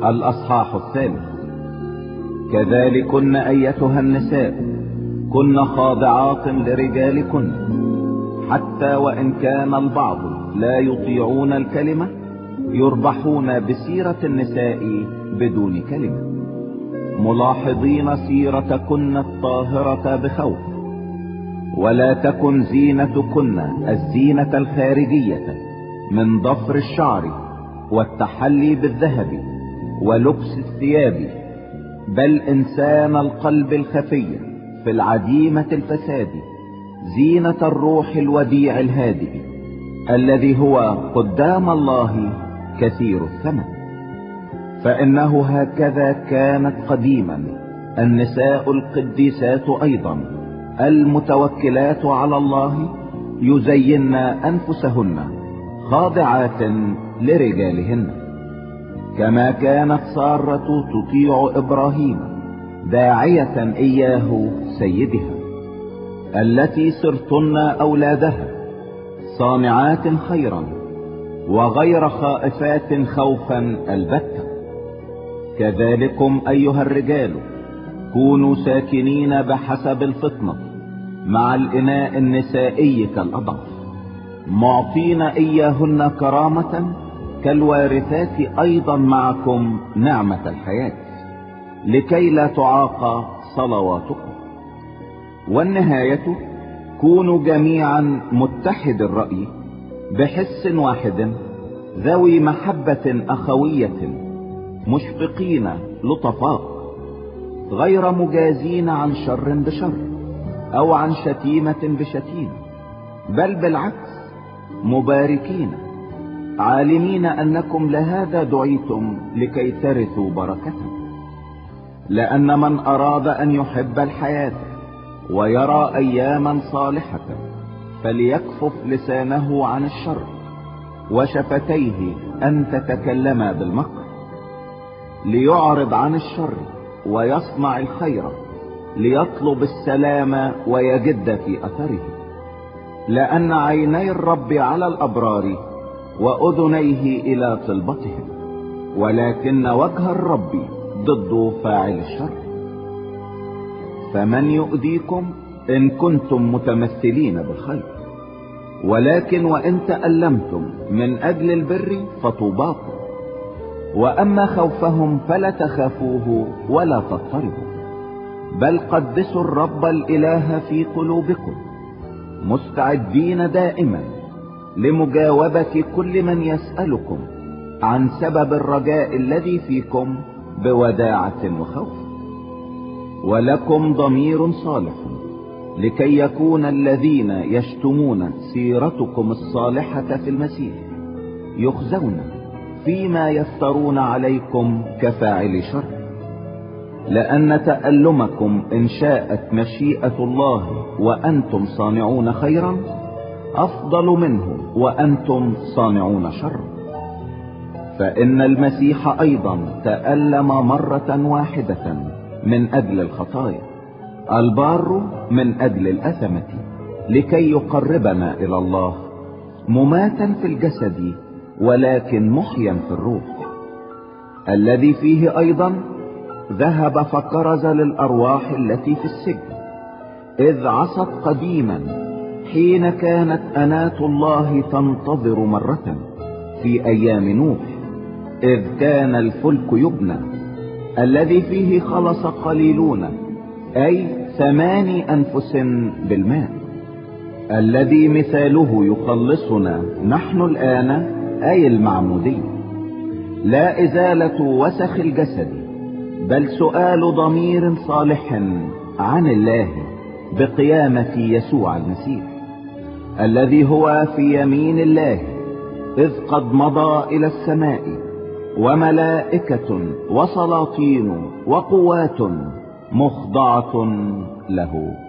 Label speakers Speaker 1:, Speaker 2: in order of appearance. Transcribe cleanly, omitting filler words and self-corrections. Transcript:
Speaker 1: الأصحاح 3. كذلكن أيتها النساء كن خاضعات لرجالكن، حتى وإن كان البعض لا يطيعون الكلمة يربحون بسيرة النساء بدون كلمة، ملاحظين سيرتكن الطاهرة بخوف. ولا تكن زينتكن الزينة الخارجية من ضفر الشعر والتحلي بالذهب ولبس الثياب، بل إنسان القلب الخفي في العديمة الفساد، زينة الروح الوديع الهادئ الذي هو قدام الله كثير الثمن. فإنه هكذا كانت قديما النساء القديسات أيضا المتوكلات على الله يزين أنفسهن خاضعات لرجالهن، كما كانت سارة تطيع إبراهيم داعية إياه سيدها، التي صرتن أولادها صانعات خيرا وغير خائفات خوفا البتة. كذلكم أيها الرجال كونوا ساكنين بحسب الفطنة مع الإناء النسائي كالأضعف، معطين إياهن كرامة كالوارثات أيضا معكم نعمة الحياة، لكي لا تعاق صلواتكم. والنهاية كونوا جميعا متحد الرأي بحس واحد، ذوي محبة أخوية، مشفقين لطفاء، غير مجازين عن شر بشر أو عن شتيمة بشتيمة، بل بالعكس مباركين، عالمين أنكم لهذا دعيتم لكي ترثوا بركة. لأن من أراد أن يحب الحياة ويرى أياما صالحة فليكفف لسانه عن الشر وشفتيه أن تتكلما بالمكر، ليعرض عن الشر ويصنع الخير، ليطلب السلام ويجد في أثره. لأن عيني الرب على الأبرار وأذنيه إلى طلبتهم، ولكن وجه الرب ضد فاعل الشر. فمن يؤذيكم إن كنتم متمثلين بالخير، ولكن وإن تألمتم من أجل البر فطوباكم. وأما خوفهم فلا تخافوه ولا تضطربوا، بل قدسوا الرب الإله في قلوبكم، مستعدين دائما لمجاوبة كل من يسألكم عن سبب الرجاء الذي فيكم بوداعة وخوف. ولكم ضمير صالح، لكي يكون الذين يشتمون سيرتكم الصالحة في المسيح يخزون فيما يفترون عليكم كفاعل شر. لأن تألمكم إن شاءت مشيئة الله وأنتم صانعون خيرا أفضل منه وأنتم صانعون شر. فإن المسيح أيضا تألم مرة واحدة من أجل الخطايا، البار من أجل الأثمة، لكي يقربنا إلى الله، مماتا في الجسد ولكن محيا في الروح، الذي فيه أيضا ذهب فكرز للأرواح التي في السجن، إذ عصت قديما حين كانت أناة الله تنتظر مرة في أيام نوح، إذ كان الفلك يبنى، الذي فيه خلص قليلون، أي 8 أنفس بالماء، الذي مثاله يخلصنا نحن الآن، أي المعمودية، لا إزالة وسخ الجسد، بل سؤال ضمير صالح عن الله بقيامة يسوع المسيح، الذي هو في يمين الله، إذ قد مضى إلى السماء، وملائكة وسلاطين وقوات مخضعة له.